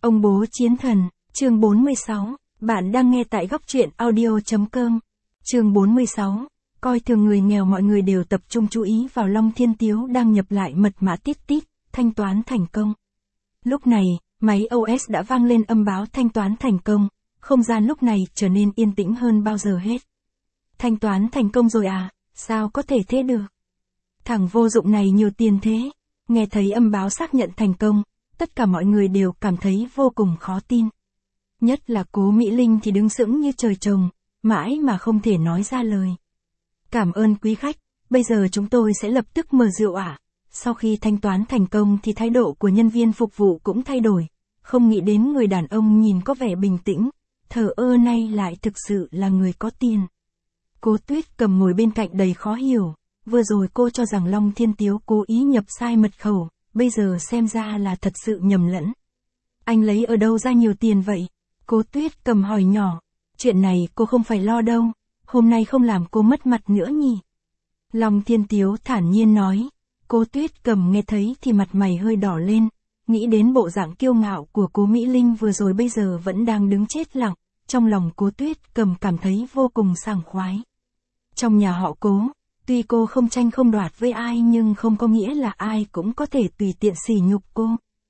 Ông bố chiến thần, chương 46, bạn đang nghe tại góc truyện audio.com. Chương 46, coi thường người nghèo. Mọi người đều tập trung chú ý vào Long Thiên Tiếu đang nhập lại mật mã tít tít, thanh toán thành công. Lúc này, máy OS đã vang lên âm báo thanh toán thành công, không gian lúc này trở nên yên tĩnh hơn bao giờ hết. Thanh toán thành công rồi à, sao có thể thế được? Thằng vô dụng này nhiều tiền thế. Nghe thấy âm báo xác nhận thành công, tất cả mọi người đều cảm thấy vô cùng khó tin. Nhất là Cố Mỹ Linh thì đứng sững như trời trồng, mãi mà không thể nói ra lời. Cảm ơn quý khách, bây giờ chúng tôi sẽ lập tức mở rượu ạ. Sau khi thanh toán thành công thì thái độ của nhân viên phục vụ cũng thay đổi, không nghĩ đến người đàn ông nhìn có vẻ bình tĩnh, thờ ơ nay lại thực sự là người có tiền. Cố Tuyết Cầm ngồi bên cạnh đầy khó hiểu, vừa rồi cô cho rằng Long Thiên Tiếu cố ý nhập sai mật khẩu, bây giờ xem ra là thật sự nhầm lẫn. Anh lấy ở đâu ra nhiều tiền vậy? Cố Tuyết Cầm hỏi nhỏ. Chuyện này cô không phải lo đâu, hôm nay không làm cô mất mặt nữa nhỉ? Long Thiên Tiếu thản nhiên nói. Cố Tuyết Cầm nghe thấy thì mặt mày hơi đỏ lên, nghĩ đến bộ dạng kiêu ngạo của Cố Mỹ Linh vừa rồi bây giờ vẫn đang đứng chết lặng, trong lòng Cố Tuyết Cầm cảm thấy vô cùng sảng khoái. Trong nhà họ Cố, tuy cô không tranh không đoạt với ai nhưng không có nghĩa là ai cũng có thể tùy tiện sỉ nhục cô.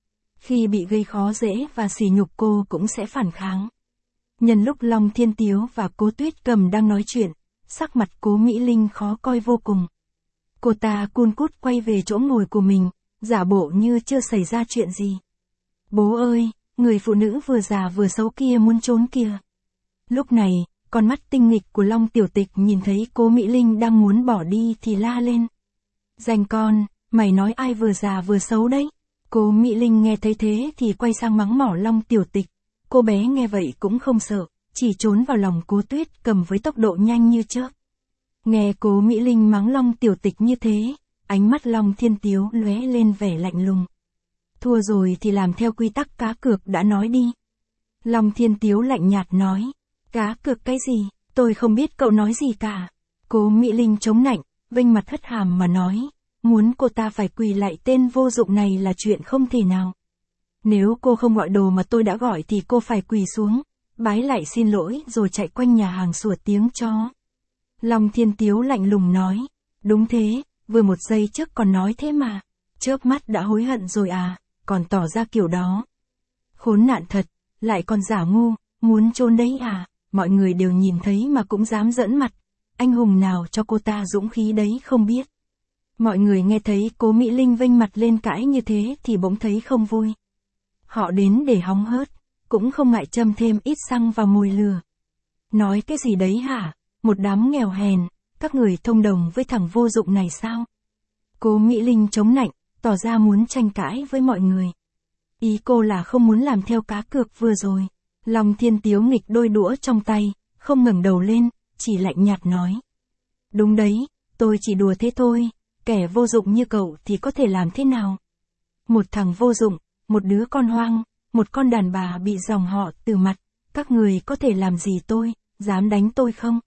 Khi bị gây khó dễ và sỉ nhục cô cũng sẽ phản kháng. Nhân lúc Long Thiên Tiếu và Cố Tuyết Cầm đang nói chuyện, sắc mặt Cố Mỹ Linh khó coi vô cùng. Cô ta cun cút quay về chỗ ngồi của mình, giả bộ như chưa xảy ra chuyện gì. Bố ơi, người phụ nữ vừa già vừa xấu kia muốn trốn kìa. Lúc này, con mắt tinh nghịch của Long Tiểu Tịch nhìn thấy Cố Mỹ Linh đang muốn bỏ đi thì la lên. Danh con, mày nói ai vừa già vừa xấu đấy? Cố Mỹ Linh nghe thấy thế thì quay sang mắng mỏ Long Tiểu Tịch. Cô bé nghe vậy cũng không sợ, chỉ trốn vào lòng Cố Tuyết Cầm với tốc độ nhanh như chớp. Nghe Cố Mỹ Linh mắng Long Tiểu Tịch như thế, ánh mắt Long Thiên Tiếu lóe lên vẻ lạnh lùng. Thua rồi thì làm theo quy tắc cá cược đã nói đi. Long Thiên Tiếu lạnh nhạt nói. Cá cược cái gì, tôi không biết cậu nói gì cả. Cố Mỹ Linh chống nạnh, vênh mặt hất hàm mà nói. Muốn cô ta phải quỳ lại tên vô dụng này là chuyện không thể nào. Nếu cô không gọi đồ mà tôi đã gọi thì cô phải quỳ xuống, bái lại xin lỗi rồi chạy quanh nhà hàng sủa tiếng chó. Long Thiên Tiếu lạnh lùng nói. Đúng thế, vừa một giây trước còn nói thế mà. Chớp mắt đã hối hận rồi à, còn tỏ ra kiểu đó. Khốn nạn thật, lại còn giả ngu, muốn trốn đấy à, mọi người đều nhìn thấy mà cũng dám giỡn mặt. Anh hùng nào cho cô ta dũng khí đấy không biết. Mọi người nghe thấy Cố Mỹ Linh vênh mặt lên cãi như thế thì bỗng thấy không vui. Họ đến để hóng hớt, cũng không ngại châm thêm ít xăng vào mồi lửa. Nói cái gì đấy hả, một đám nghèo hèn, các người thông đồng với thằng vô dụng này sao? Cố Mỹ Linh chống nạnh, tỏ ra muốn tranh cãi với mọi người. Ý cô là không muốn làm theo cá cược vừa rồi. Long Thiên Tiếu nghịch đôi đũa trong tay, không ngẩng đầu lên, chỉ lạnh nhạt nói. Đúng đấy, tôi chỉ đùa thế thôi, kẻ vô dụng như cậu thì có thể làm thế nào? Một thằng vô dụng, một đứa con hoang, một con đàn bà bị dòng họ từ mặt, các người có thể làm gì tôi, dám đánh tôi không?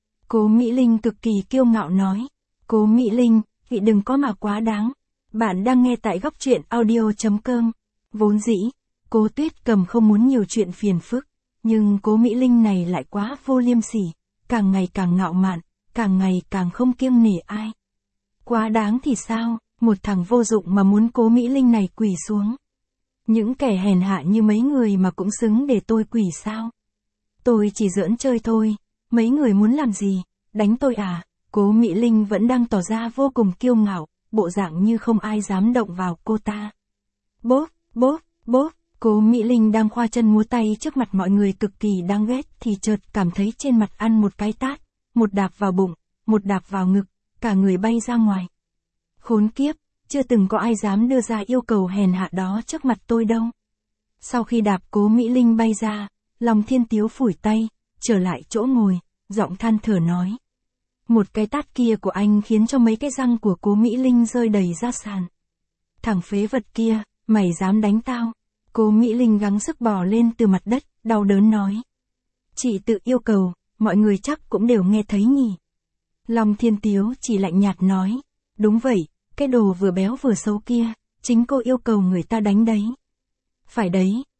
Cố Mỹ Linh cực kỳ kiêu ngạo nói. Cố Mỹ Linh, chị đừng có mà quá đáng. Bạn đang nghe tại góc truyện audio.com. Vốn dĩ, Cố Tuyết Cầm không muốn nhiều chuyện phiền phức, nhưng Cố Mỹ Linh này lại quá vô liêm sỉ, càng ngày càng ngạo mạn, càng ngày càng không kiêng nể ai. Quá đáng thì sao, một thằng vô dụng mà muốn Cố Mỹ Linh này quỳ xuống. Những kẻ hèn hạ như mấy người mà cũng xứng để tôi quỳ sao? Tôi chỉ giỡn chơi thôi, mấy người muốn làm gì, đánh tôi à? Cố Mỹ Linh vẫn đang tỏ ra vô cùng kiêu ngạo, bộ dạng như không ai dám động vào cô ta. Bốp, bốp, bốp, Cố Mỹ Linh đang khoa chân múa tay trước mặt mọi người cực kỳ đáng ghét thì chợt cảm thấy trên mặt ăn một cái tát, một đạp vào bụng, một đạp vào ngực, cả người bay ra ngoài. Khốn kiếp, chưa từng có ai dám đưa ra yêu cầu hèn hạ đó trước mặt tôi đâu. Sau khi đạp Cố Mỹ Linh bay ra, Long Thiên Tiếu phủi tay, trở lại chỗ ngồi, giọng than thở nói. Một cái tát kia của anh khiến cho mấy cái răng của Cố Mỹ Linh rơi đầy ra sàn. Thằng phế vật kia, mày dám đánh tao? Cố Mỹ Linh gắng sức bò lên từ mặt đất, đau đớn nói. Chị tự yêu cầu, mọi người chắc cũng đều nghe thấy nhỉ. Long Thiên Tiếu chỉ lạnh nhạt nói. Đúng vậy, cái đồ vừa béo vừa xấu kia, chính cô yêu cầu người ta đánh đấy. Phải đấy,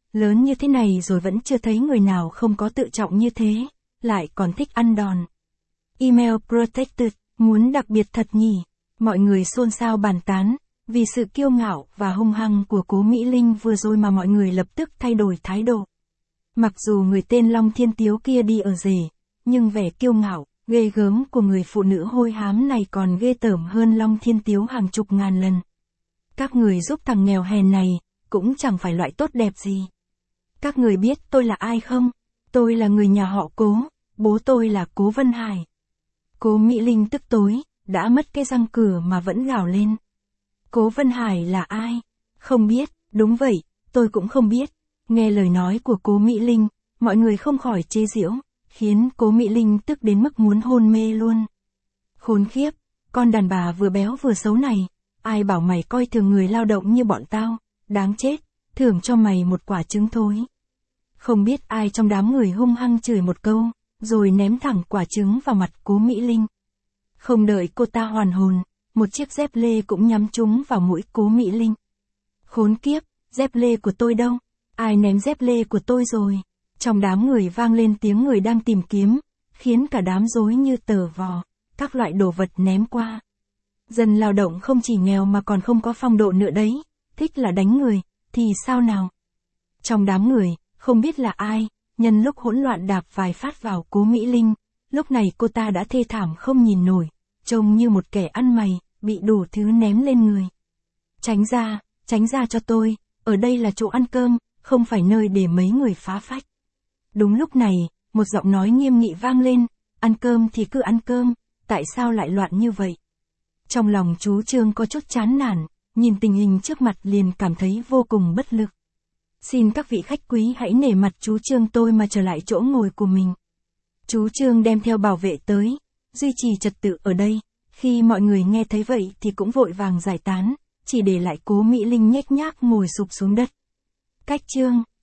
lớn như thế này rồi vẫn chưa thấy người nào không có tự trọng như thế, lại còn thích ăn đòn. Email protected, muốn đặc biệt thật nhỉ? Mọi người xôn xao bàn tán, vì sự kiêu ngạo và hung hăng của Cố Mỹ Linh vừa rồi mà mọi người lập tức thay đổi thái độ. Mặc dù người tên Long Thiên Tiếu kia đi ở rể, nhưng vẻ kiêu ngạo, ghê gớm của người phụ nữ hôi hám này còn ghê tởm hơn Long Thiên Tiếu hàng chục ngàn lần. Các người giúp thằng nghèo hèn này, cũng chẳng phải loại tốt đẹp gì. Các người biết tôi là ai không? Tôi là người nhà họ Cố, bố tôi là Cố Vân Hải. Cố Mỹ Linh tức tối, đã mất cái răng cửa mà vẫn gào lên. Cố Vân Hải là ai? Không biết, đúng vậy, tôi cũng không biết. Nghe lời nói của Cố Mỹ Linh, mọi người không khỏi chế giễu, khiến Cố Mỹ Linh tức đến mức muốn hôn mê luôn. Khốn khiếp, con đàn bà vừa béo vừa xấu này, ai bảo mày coi thường người lao động như bọn tao, đáng chết, thưởng cho mày một quả trứng thối. Không biết ai trong đám người hung hăng chửi một câu, rồi ném thẳng quả trứng vào mặt Cố Mỹ Linh. Không đợi cô ta hoàn hồn, một chiếc dép lê cũng nhắm trúng vào mũi Cố Mỹ Linh. Khốn kiếp, dép lê của tôi đâu? Ai ném dép lê của tôi rồi? Trong đám người vang lên tiếng người đang tìm kiếm, khiến cả đám rối như tờ vò, các loại đồ vật ném qua. Dân lao động không chỉ nghèo mà còn không có phong độ nữa đấy, thích là đánh người, thì sao nào? Trong đám người, không biết là ai, nhân lúc hỗn loạn đạp vài phát vào Cố Mỹ Linh, lúc này cô ta đã thê thảm không nhìn nổi, trông như một kẻ ăn mày, bị đủ thứ ném lên người. Tránh ra cho tôi, ở đây là chỗ ăn cơm, không phải nơi để mấy người phá phách. Đúng lúc này, một giọng nói nghiêm nghị vang lên, ăn cơm thì cứ ăn cơm, tại sao lại loạn như vậy? Trong lòng chú Trương có chút chán nản, nhìn tình hình trước mặt liền cảm thấy vô cùng bất lực. Xin các vị khách quý hãy nể mặt chú Trương tôi mà trở lại chỗ ngồi của mình. Chú Trương đem theo bảo vệ tới, duy trì trật tự ở đây. Khi mọi người nghe thấy vậy thì cũng vội vàng giải tán, chỉ để lại Cố Mỹ Linh nhếch nhác ngồi sụp xuống đất. Cách Trương,